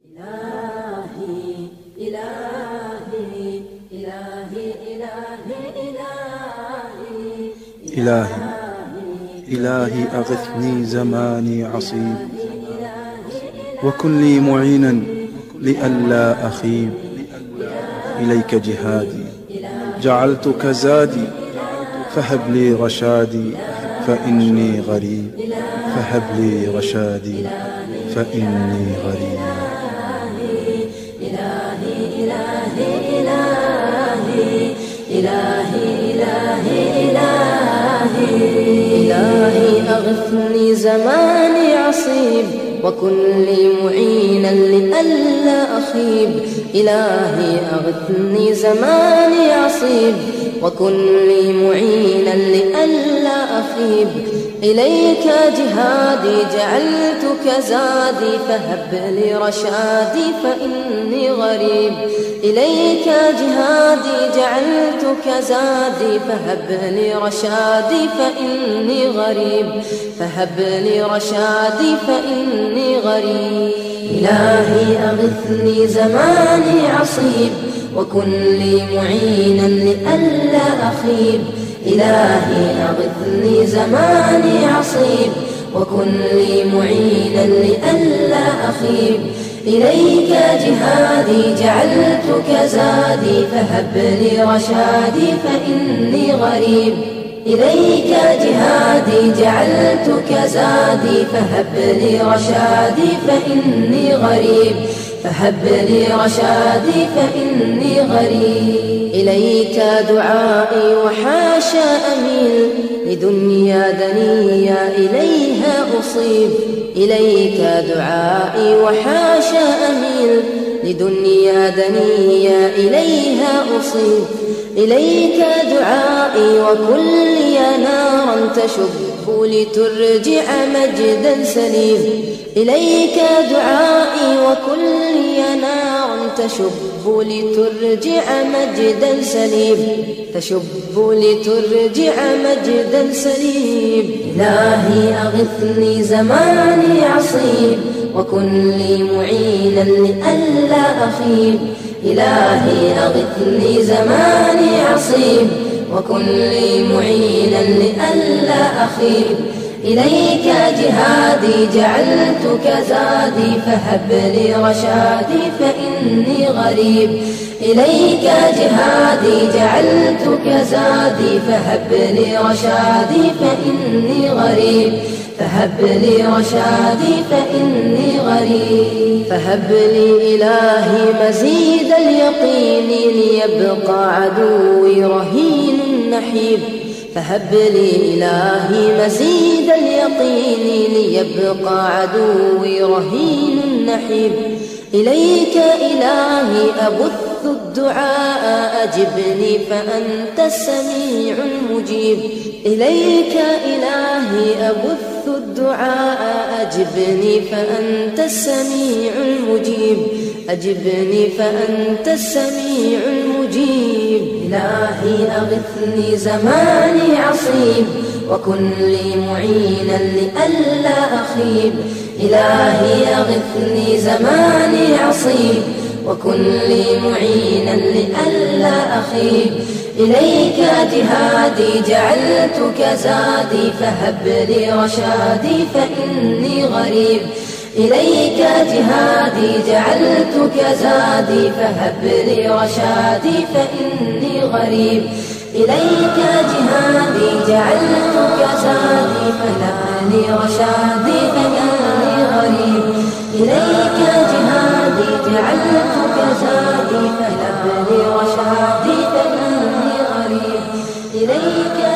إلهي إلهي إلهي إلهي إلهي إلهي أغثني زماني عصيب، وكن لي معينا لئلا أخيب. إليك جهادي جعلتك زادي، فهب لي رشادي فإني غريب. فهب لي رشادي فإني غريب. إلهي إلهي إلهي إلهي إلهي إلهي أغثني زماني عصيب، وكن لي معينا لئلا أخيب. إلهي أغثني زماني عصيب، وكن لي معينا لئلا أخيب. إليك جهادي جعلتك زادي، فهب لي رشادي فإني غريب. إليك جهادي جعلتك زادي، فهب لي رشادي فإني غريب. فهب لي رشادي فإني غريب. إلهي أغثني زماني عصيب، وكن لي معينا لئلا أخيب. إلهي أغثني زماني عصيب، وكن لي معينا لئلا أخيب. إليك جهادي جعلتك زادي، فهب لي رشادي فإني غريب. إليك جهادي جعلتك زادي، فهب لي رشادي فإني غريب. فهب لي رشادي فإني غريب. إليك دعائي وحاشا أميل، لدنيا دنيا إليها أصيب. إليك دعائي وحاشا أميل، لدنيا دنيا إليها أصيب. إليك دعائي وكلي نارا تشب، لترجع مجدا سليم. إليك دعائي وكلي نارا تشب، لترجع مجدا سليم. تشب لترجع مجدا سليم. إلهي أغثني زماني عصيب، وكن لي معينا لئلا أخيب. إلهي أغثني زماني عصيب، وكن لي معينا لئلا أخيب. إليك جهادي جعلتك زادي، فهب لي رشادي فإني غريب. إليك جهادي جعلتك زادي، فهب لي رشادي فإني غريب. فهب لي رشادي فإني غريب. فهب لي إلهي مزيد اليقين، ليبقى عدوي رهين نحيب. فهب لي إلهي مزيد اليقين، ليبقى عدوي رهين نحيب. إليك إلهي أبث الدعاء، أجبني فأنت السميع المجيب. إليك إلهي أبث الدعاء، أجبني فأنت السميع المجيب. أجبني فأنت السميع المجيب. إلهي أغثني زماني عصيب، وكن لي معينا لئلا أخيب. إلهي أغثني زماني عصيب، وكن لي معينا لئلا أخيب. إليك جهادي جعلتك زادي، فهب لي رشادي فإني غريب. إليك جهادي جعلتك زادي، فهب لي رشادي فإني غريب. إليك جهادي جعلتك زادي، فهب لي رشادي فإني غريب. إليك جهادي جعلتك زادي، فهب لي رشادي فإني غريب. إليك